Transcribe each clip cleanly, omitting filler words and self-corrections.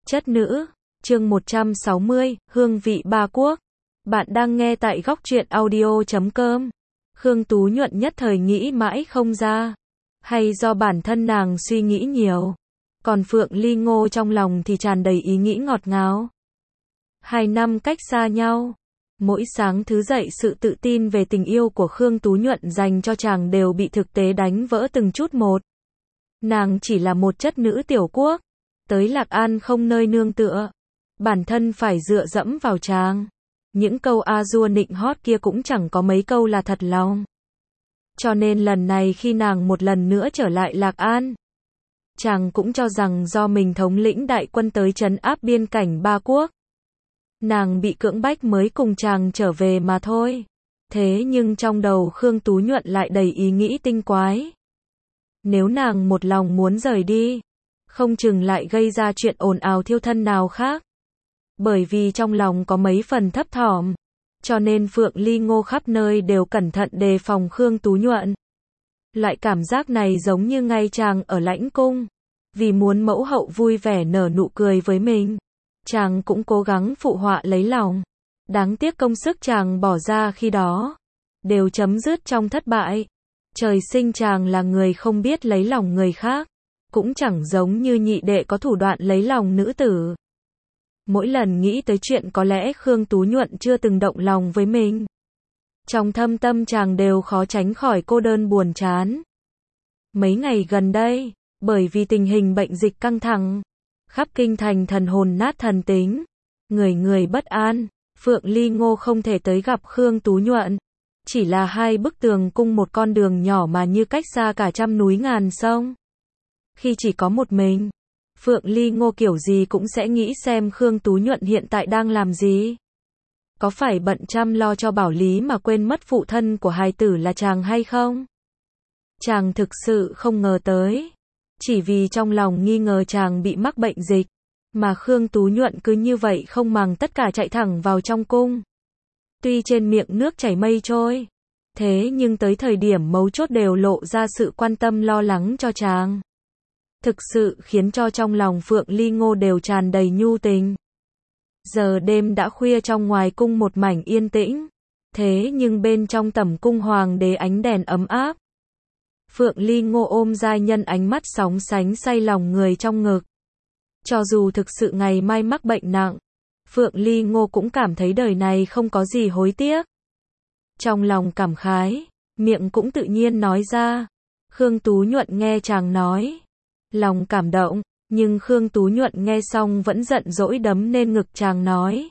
Chất nữ, chương 160, hương vị ba quốc. Bạn đang nghe tại góc truyện audio.com. Khương Tú Nhuận nhất thời nghĩ mãi không ra. Hay do bản thân nàng suy nghĩ nhiều. Còn Phượng Ly Ngô trong lòng thì tràn đầy ý nghĩ ngọt ngào. 2 năm cách xa nhau. Mỗi sáng thứ dậy sự tự tin về tình yêu của Khương Tú Nhuận dành cho chàng đều bị thực tế đánh vỡ từng chút một. Nàng chỉ là một chất nữ tiểu quốc. Tới Lạc An không nơi nương tựa. Bản thân phải dựa dẫm vào chàng. Những câu a dua nịnh hót kia cũng chẳng có mấy câu là thật lòng. Cho nên lần này khi nàng một lần nữa trở lại Lạc An, chàng cũng cho rằng do mình thống lĩnh đại quân tới trấn áp biên cảnh ba quốc. Nàng bị cưỡng bách mới cùng chàng trở về mà thôi. Thế nhưng trong đầu Khương Tú Nhuận lại đầy ý nghĩ tinh quái. Nếu nàng một lòng muốn rời đi, không chừng lại gây ra chuyện ồn ào thiêu thân nào khác. Bởi vì trong lòng có mấy phần thấp thỏm, cho nên Phượng Ly Ngô khắp nơi đều cẩn thận đề phòng Khương Tú Nhuận. Loại cảm giác này giống như ngay chàng ở lãnh cung, vì muốn mẫu hậu vui vẻ nở nụ cười với mình, chàng cũng cố gắng phụ họa lấy lòng. Đáng tiếc công sức chàng bỏ ra khi đó đều chấm dứt trong thất bại. Trời sinh chàng là người không biết lấy lòng người khác, cũng chẳng giống như nhị đệ có thủ đoạn lấy lòng nữ tử. Mỗi lần nghĩ tới chuyện có lẽ Khương Tú Nhuận chưa từng động lòng với mình, trong thâm tâm chàng đều khó tránh khỏi cô đơn buồn chán. Mấy ngày gần đây, bởi vì tình hình bệnh dịch căng thẳng, khắp kinh thành thần hồn nát thần tính, người người bất an, Phượng Ly Ngô không thể tới gặp Khương Tú Nhuận. Chỉ là 2 bức tường cung một con đường nhỏ mà như cách xa cả trăm núi ngàn sông. Khi chỉ có một mình, Phượng Ly Ngô kiểu gì cũng sẽ nghĩ xem Khương Tú Nhuận hiện tại đang làm gì. Có phải bận chăm lo cho Bảo Lý mà quên mất phụ thân của hài tử là chàng hay không? Chàng thực sự không ngờ tới. Chỉ vì trong lòng nghi ngờ chàng bị mắc bệnh dịch, mà Khương Tú Nhuận cứ như vậy không màng tất cả chạy thẳng vào trong cung. Tuy trên miệng nước chảy mây trôi, thế nhưng tới thời điểm mấu chốt đều lộ ra sự quan tâm lo lắng cho chàng. Thực sự khiến cho trong lòng Phượng Ly Ngô đều tràn đầy nhu tình. Giờ đêm đã khuya, trong ngoài cung một mảnh yên tĩnh, thế nhưng bên trong tẩm cung hoàng đế ánh đèn ấm áp. Phượng Ly Ngô ôm giai nhân, ánh mắt sóng sánh say lòng người trong ngực. Cho dù thực sự ngày mai mắc bệnh nặng, Phượng Ly Ngô cũng cảm thấy đời này không có gì hối tiếc. Trong lòng cảm khái, miệng cũng tự nhiên nói ra. Khương Tú Nhuận nghe chàng nói, lòng cảm động, nhưng Khương Tú Nhuận nghe xong vẫn giận dỗi đấm lên ngực chàng nói.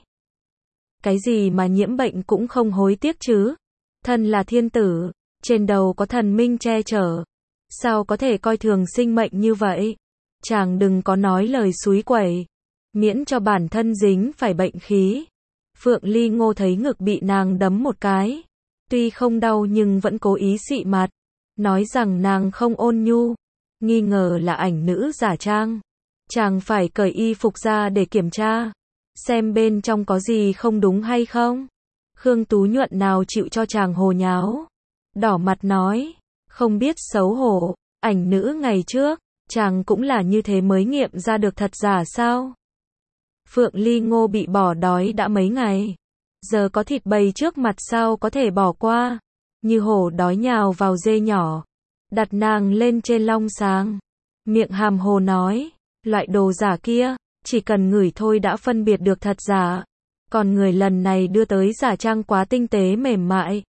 Cái gì mà nhiễm bệnh cũng không hối tiếc chứ? Thân là thiên tử, trên đầu có thần minh che chở, sao có thể coi thường sinh mệnh như vậy? Chàng đừng có nói lời xúi quẩy, miễn cho bản thân dính phải bệnh khí. Phượng Ly Ngô thấy ngực bị nàng đấm một cái, tuy không đau nhưng vẫn cố ý xị mặt, nói rằng nàng không ôn nhu, nghi ngờ là ảnh nữ giả trang. Chàng phải cởi y phục ra để kiểm tra, xem bên trong có gì không đúng hay không. Khương Tú Nhuận nào chịu cho chàng hồ nháo, đỏ mặt nói, không biết xấu hổ, ảnh nữ ngày trước, chàng cũng là như thế mới nghiệm ra được thật giả sao? Phượng Ly Ngô bị bỏ đói đã mấy ngày, giờ có thịt bầy trước mặt sao có thể bỏ qua, như hổ đói nhào vào dê nhỏ, đặt nàng lên trên long sáng, miệng hàm hồ nói, loại đồ giả kia, chỉ cần ngửi thôi đã phân biệt được thật giả, còn người lần này đưa tới giả trang quá tinh tế mềm mại,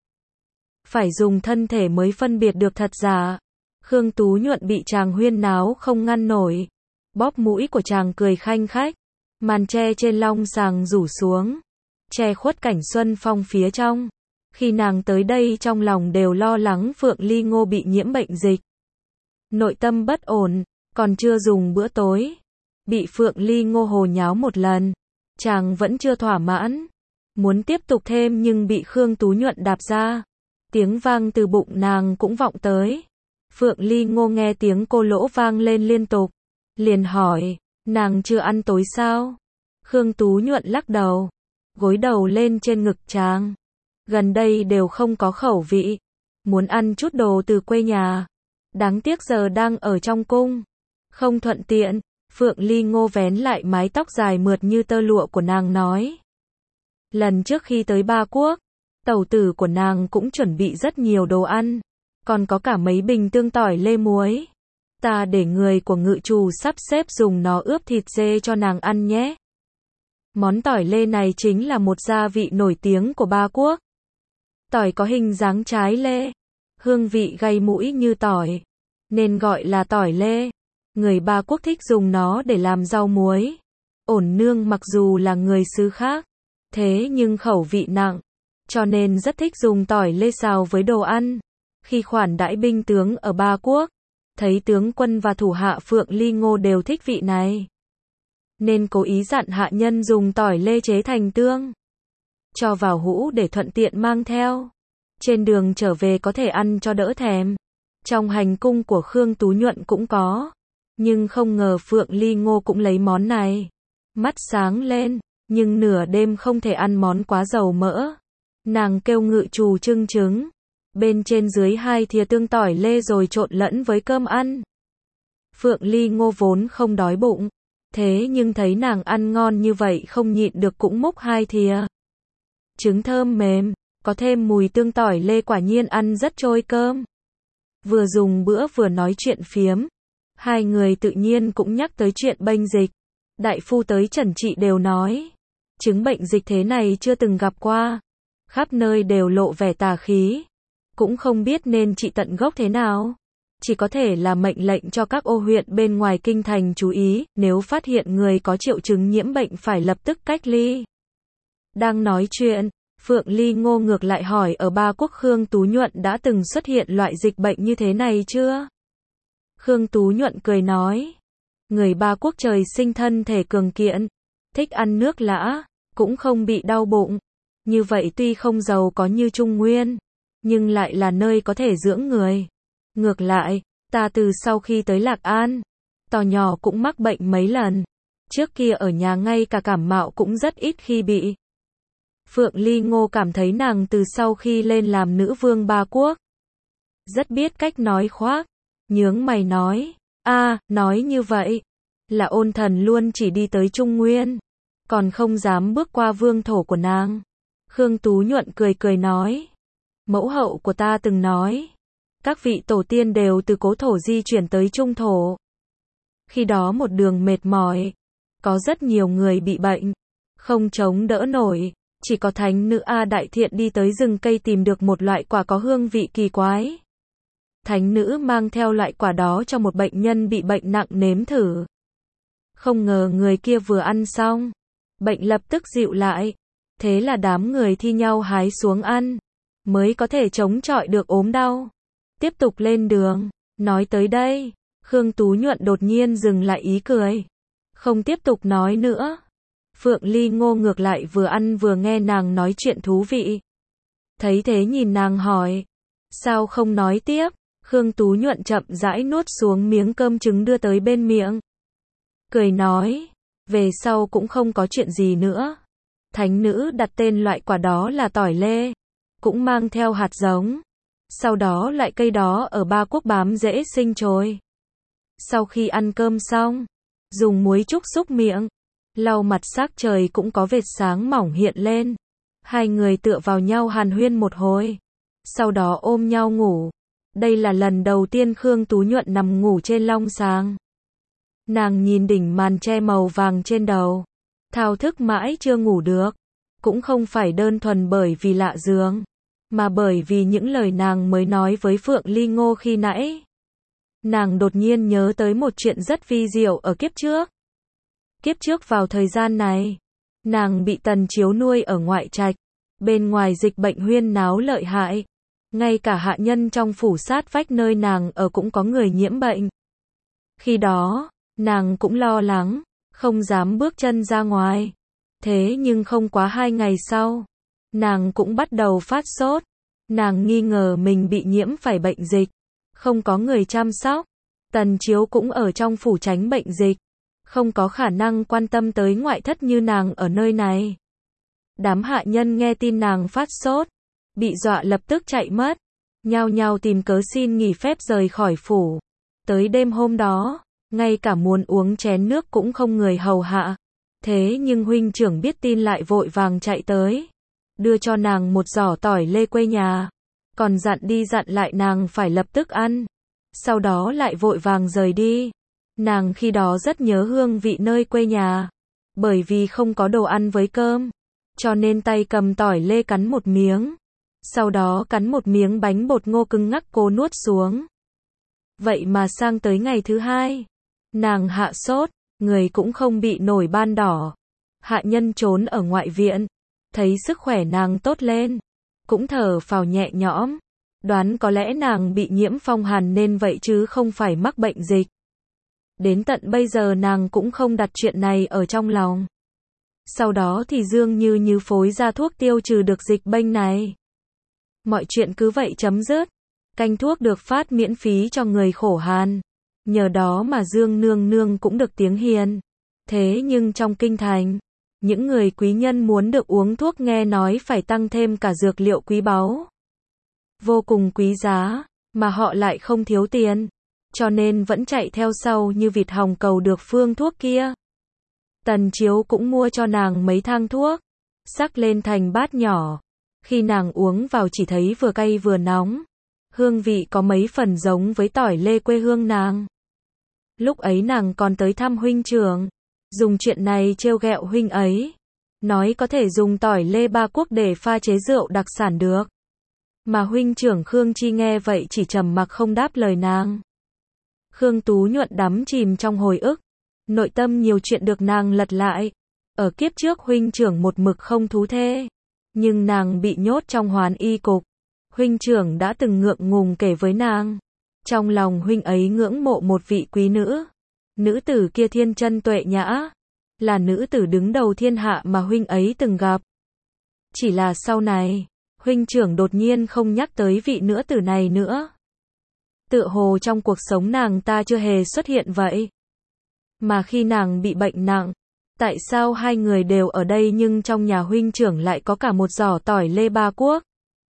phải dùng thân thể mới phân biệt được thật giả. Khương Tú Nhuận bị chàng huyên náo không ngăn nổi, bóp mũi của chàng cười khanh khách, màn tre trên long sàng rủ xuống, che khuất cảnh xuân phong phía trong. Khi nàng tới đây trong lòng đều lo lắng Phượng Ly Ngô bị nhiễm bệnh dịch, nội tâm bất ổn, còn chưa dùng bữa tối, bị Phượng Ly Ngô hồ nháo một lần, chàng vẫn chưa thỏa mãn, muốn tiếp tục thêm nhưng bị Khương Tú Nhuận đạp ra, tiếng vang từ bụng nàng cũng vọng tới. Phượng Ly Ngô nghe tiếng cô lỗ vang lên liên tục, liền hỏi, nàng chưa ăn tối sao? Khương Tú Nhuận lắc đầu, gối đầu lên trên ngực chàng, gần đây đều không có khẩu vị, muốn ăn chút đồ từ quê nhà, đáng tiếc giờ đang ở trong cung, không thuận tiện. Phượng Ly Ngô vén lại mái tóc dài mượt như tơ lụa của nàng nói. Lần trước khi tới Ba Quốc, tẩu tử của nàng cũng chuẩn bị rất nhiều đồ ăn, còn có cả mấy bình tương tỏi lê muối. Ta để người của ngự trù sắp xếp dùng nó ướp thịt dê cho nàng ăn nhé. Món tỏi lê này chính là một gia vị nổi tiếng của Ba Quốc. Tỏi có hình dáng trái lê, hương vị gay mũi như tỏi, nên gọi là tỏi lê. Người Ba Quốc thích dùng nó để làm rau muối. Ổn nương mặc dù là người xứ khác, thế nhưng khẩu vị nặng, cho nên rất thích dùng tỏi lê xào với đồ ăn. Khi khoản đãi binh tướng ở Ba Quốc, thấy tướng quân và thủ hạ Phượng Ly Ngô đều thích vị này, nên cố ý dặn hạ nhân dùng tỏi lê chế thành tương, cho vào hũ để thuận tiện mang theo. Trên đường trở về có thể ăn cho đỡ thèm. Trong hành cung của Khương Tú Nhuận cũng có, nhưng không ngờ Phượng Ly Ngô cũng lấy món này. Mắt sáng lên, nhưng nửa đêm không thể ăn món quá dầu mỡ. Nàng kêu ngự trù trưng trứng, bên trên dưới 2 thìa tương tỏi lê rồi trộn lẫn với cơm ăn. Phượng Ly Ngô vốn không đói bụng, thế nhưng thấy nàng ăn ngon như vậy không nhịn được cũng múc 2 thìa. Trứng thơm mềm, có thêm mùi tương tỏi lê, quả nhiên ăn rất trôi cơm. Vừa dùng bữa vừa nói chuyện phiếm, hai người tự nhiên cũng nhắc tới chuyện bệnh dịch. Đại phu tới chẩn trị đều nói, chứng bệnh dịch thế này chưa từng gặp qua, khắp nơi đều lộ vẻ tà khí, cũng không biết nên trị tận gốc thế nào. Chỉ có thể là mệnh lệnh cho các ô huyện bên ngoài kinh thành chú ý, nếu phát hiện người có triệu chứng nhiễm bệnh phải lập tức cách ly. Đang nói chuyện, Phượng Ly Ngô ngược lại hỏi ở Ba Quốc Khương Tú Nhuận đã từng xuất hiện loại dịch bệnh như thế này chưa? Khương Tú Nhuận cười nói, người Ba Quốc trời sinh thân thể cường kiện, thích ăn nước lã, cũng không bị đau bụng. Như vậy tuy không giàu có như Trung Nguyên, nhưng lại là nơi có thể dưỡng người. Ngược lại, ta từ sau khi tới Lạc An, to nhỏ cũng mắc bệnh mấy lần. Trước kia ở nhà ngay cả cảm mạo cũng rất ít khi bị. Phượng Ly Ngô cảm thấy nàng từ sau khi lên làm nữ vương Ba Quốc, rất biết cách nói khoác, nhướng mày nói, nói như vậy, là ôn thần luôn chỉ đi tới Trung Nguyên, còn không dám bước qua vương thổ của nàng. Khương Tú Nhuận cười cười nói, mẫu hậu của ta từng nói, các vị tổ tiên đều từ cố thổ di chuyển tới trung thổ. Khi đó một đường mệt mỏi, có rất nhiều người bị bệnh, không chống đỡ nổi, chỉ có thánh nữ A Đại Thiện đi tới rừng cây tìm được một loại quả có hương vị kỳ quái. Thánh nữ mang theo loại quả đó cho một bệnh nhân bị bệnh nặng nếm thử. Không ngờ người kia vừa ăn xong, bệnh lập tức dịu lại. Thế là đám người thi nhau hái xuống ăn, mới có thể chống chọi được ốm đau. Tiếp tục lên đường. Nói tới đây, Khương Tú Nhuận đột nhiên dừng lại ý cười, không tiếp tục nói nữa. Phượng Ly Ngô ngược lại vừa ăn vừa nghe nàng nói chuyện thú vị. Thấy thế nhìn nàng hỏi, sao không nói tiếp? Khương Tú Nhuận chậm rãi nuốt xuống miếng cơm trứng đưa tới bên miệng, cười nói, về sau cũng không có chuyện gì nữa. Thánh nữ đặt tên loại quả đó là tỏi lê, cũng mang theo hạt giống. Sau đó loại cây đó ở Ba Quốc bám rễ sinh trồi. Sau khi ăn cơm xong, dùng muối trúc xúc miệng, lau mặt sắc trời cũng có vệt sáng mỏng hiện lên. Hai người tựa vào nhau hàn huyên một hồi, sau đó ôm nhau ngủ. Đây là lần đầu tiên Khương Tú Nhuận nằm ngủ trên long sàng. Nàng nhìn đỉnh màn che màu vàng trên đầu, thao thức mãi chưa ngủ được. Cũng không phải đơn thuần bởi vì lạ giường, mà bởi vì những lời nàng mới nói với Phượng Ly Ngô khi nãy. Nàng đột nhiên nhớ tới một chuyện rất vi diệu ở kiếp trước. Kiếp trước vào thời gian này, nàng bị Tần Chiếu nuôi ở ngoại trạch. Bên ngoài dịch bệnh huyên náo lợi hại, ngay cả hạ nhân trong phủ sát vách nơi nàng ở cũng có người nhiễm bệnh. Khi đó, nàng cũng lo lắng, không dám bước chân ra ngoài. Thế nhưng không quá 2 ngày sau, nàng cũng bắt đầu phát sốt. Nàng nghi ngờ mình bị nhiễm phải bệnh dịch, không có người chăm sóc. Tần Chiếu cũng ở trong phủ tránh bệnh dịch, không có khả năng quan tâm tới ngoại thất như nàng ở nơi này. Đám hạ nhân nghe tin nàng phát sốt, bị dọa lập tức chạy mất, nhao nhao tìm cớ xin nghỉ phép rời khỏi phủ. Tới đêm hôm đó, ngay cả muốn uống chén nước cũng không người hầu hạ. Thế nhưng huynh trưởng biết tin lại vội vàng chạy tới, đưa cho nàng một giỏ tỏi lê quê nhà, còn dặn đi dặn lại nàng phải lập tức ăn, sau đó lại vội vàng rời đi. Nàng khi đó rất nhớ hương vị nơi quê nhà, bởi vì không có đồ ăn với cơm, cho nên tay cầm tỏi lê cắn một miếng, sau đó cắn một miếng bánh bột ngô cứng ngắc cố nuốt xuống. Vậy mà sang tới ngày thứ hai, nàng hạ sốt, người cũng không bị nổi ban đỏ. Hạ nhân trốn ở ngoại viện, thấy sức khỏe nàng tốt lên, cũng thở phào nhẹ nhõm, đoán có lẽ nàng bị nhiễm phong hàn nên vậy chứ không phải mắc bệnh dịch. Đến tận bây giờ nàng cũng không đặt chuyện này ở trong lòng. Sau đó thì Dương Như phối ra thuốc tiêu trừ được dịch bệnh này. Mọi chuyện cứ vậy chấm dứt. Canh thuốc được phát miễn phí cho người khổ hàn. Nhờ đó mà Dương Nương Nương cũng được tiếng hiền. Thế nhưng trong kinh thành, những người quý nhân muốn được uống thuốc nghe nói phải tăng thêm cả dược liệu quý báu, vô cùng quý giá, mà họ lại không thiếu tiền, cho nên vẫn chạy theo sau như vịt hồng cầu được phương thuốc kia. Tần Chiếu cũng mua cho nàng mấy thang thuốc, sắc lên thành bát nhỏ. Khi nàng uống vào chỉ thấy vừa cay vừa nóng, hương vị có mấy phần giống với tỏi lê quê hương nàng. Lúc ấy nàng còn tới thăm huynh trưởng, dùng chuyện này trêu ghẹo huynh ấy, nói có thể dùng tỏi lê Ba Quốc để pha chế rượu đặc sản được. Mà huynh trưởng Khương Chi nghe vậy chỉ trầm mặc không đáp lời nàng. Khương Tú Nhuận đắm chìm trong hồi ức, nội tâm nhiều chuyện được nàng lật lại. Ở kiếp trước huynh trưởng một mực không thú thê, nhưng nàng bị nhốt trong Hoàn Y cục. Huynh trưởng đã từng ngượng ngùng kể với nàng, trong lòng huynh ấy ngưỡng mộ một vị quý nữ. Nữ tử kia thiên chân tuệ nhã, là nữ tử đứng đầu thiên hạ mà huynh ấy từng gặp. Chỉ là sau này, huynh trưởng đột nhiên không nhắc tới vị nữ tử này nữa. Tựa hồ trong cuộc sống nàng ta chưa hề xuất hiện vậy. Mà khi nàng bị bệnh nặng, tại sao hai người đều ở đây nhưng trong nhà huynh trưởng lại có cả một giỏ tỏi lê Ba Quốc?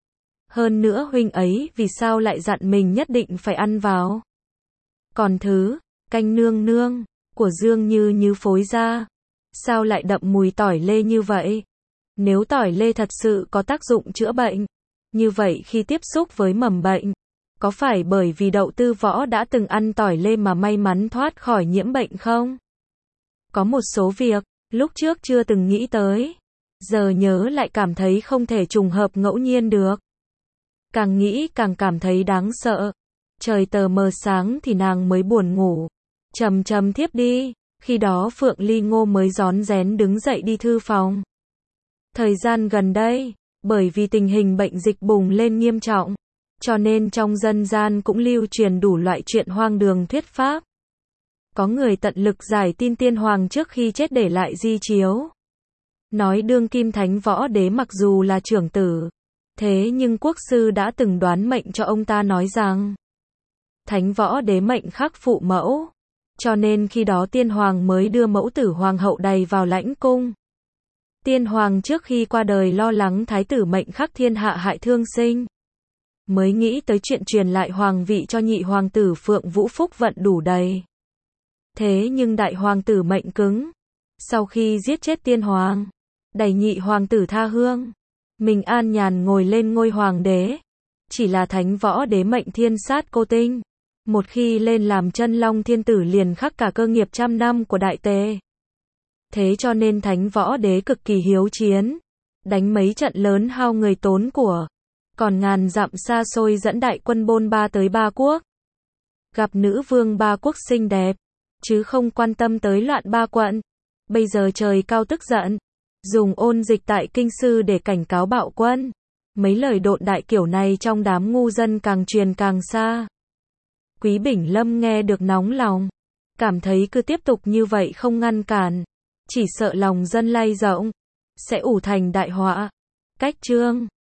Hơn nữa huynh ấy vì sao lại dặn mình nhất định phải ăn vào? Còn thứ canh nương nương của Dương Như phối ra, sao lại đậm mùi tỏi lê như vậy? Nếu tỏi lê thật sự có tác dụng chữa bệnh, như vậy khi tiếp xúc với mầm bệnh, có phải bởi vì Đậu Tư Võ đã từng ăn tỏi lê mà may mắn thoát khỏi nhiễm bệnh không? Có một số việc, lúc trước chưa từng nghĩ tới, giờ nhớ lại cảm thấy không thể trùng hợp ngẫu nhiên được. Càng nghĩ càng cảm thấy đáng sợ. Trời tờ mờ sáng thì nàng mới buồn ngủ, chầm chầm thiếp đi. Khi đó Phượng Ly Ngô mới rón rén đứng dậy đi thư phòng. Thời gian gần đây, bởi vì tình hình bệnh dịch bùng lên nghiêm trọng, cho nên trong dân gian cũng lưu truyền đủ loại chuyện hoang đường thuyết pháp. Có người tận lực giải tin tiên hoàng trước khi chết để lại di chiếu, nói đương kim Thánh Võ Đế mặc dù là trưởng tử, thế nhưng quốc sư đã từng đoán mệnh cho ông ta nói rằng Thánh Võ Đế mệnh khắc phụ mẫu, cho nên khi đó tiên hoàng mới đưa mẫu tử hoàng hậu đầy vào lãnh cung. Tiên hoàng trước khi qua đời lo lắng thái tử mệnh khắc thiên hạ hại thương sinh, mới nghĩ tới chuyện truyền lại hoàng vị cho nhị hoàng tử Phượng Vũ phúc vận đủ đầy. Thế nhưng đại hoàng tử mệnh cứng, sau khi giết chết tiên hoàng, đẩy nhị hoàng tử tha hương, mình an nhàn ngồi lên ngôi hoàng đế. Chỉ là Thánh Võ Đế mệnh thiên sát cô tinh, một khi lên làm chân long thiên tử liền khắc cả cơ nghiệp trăm năm của đại tề. Thế cho nên Thánh Võ Đế cực kỳ hiếu chiến, đánh mấy trận lớn hao người tốn của, còn ngàn dặm xa xôi dẫn đại quân bôn ba tới Ba Quốc. Gặp nữ vương Ba Quốc xinh đẹp, chứ không quan tâm tới loạn Ba Quận. Bây giờ trời cao tức giận, dùng ôn dịch tại kinh sư để cảnh cáo bạo quân. Mấy lời độn đại kiểu này trong đám ngu dân càng truyền càng xa. Quý Bỉnh Lâm nghe được nóng lòng, cảm thấy cứ tiếp tục như vậy không ngăn cản, chỉ sợ lòng dân lay rộng, sẽ ủ thành đại họa. Cách chương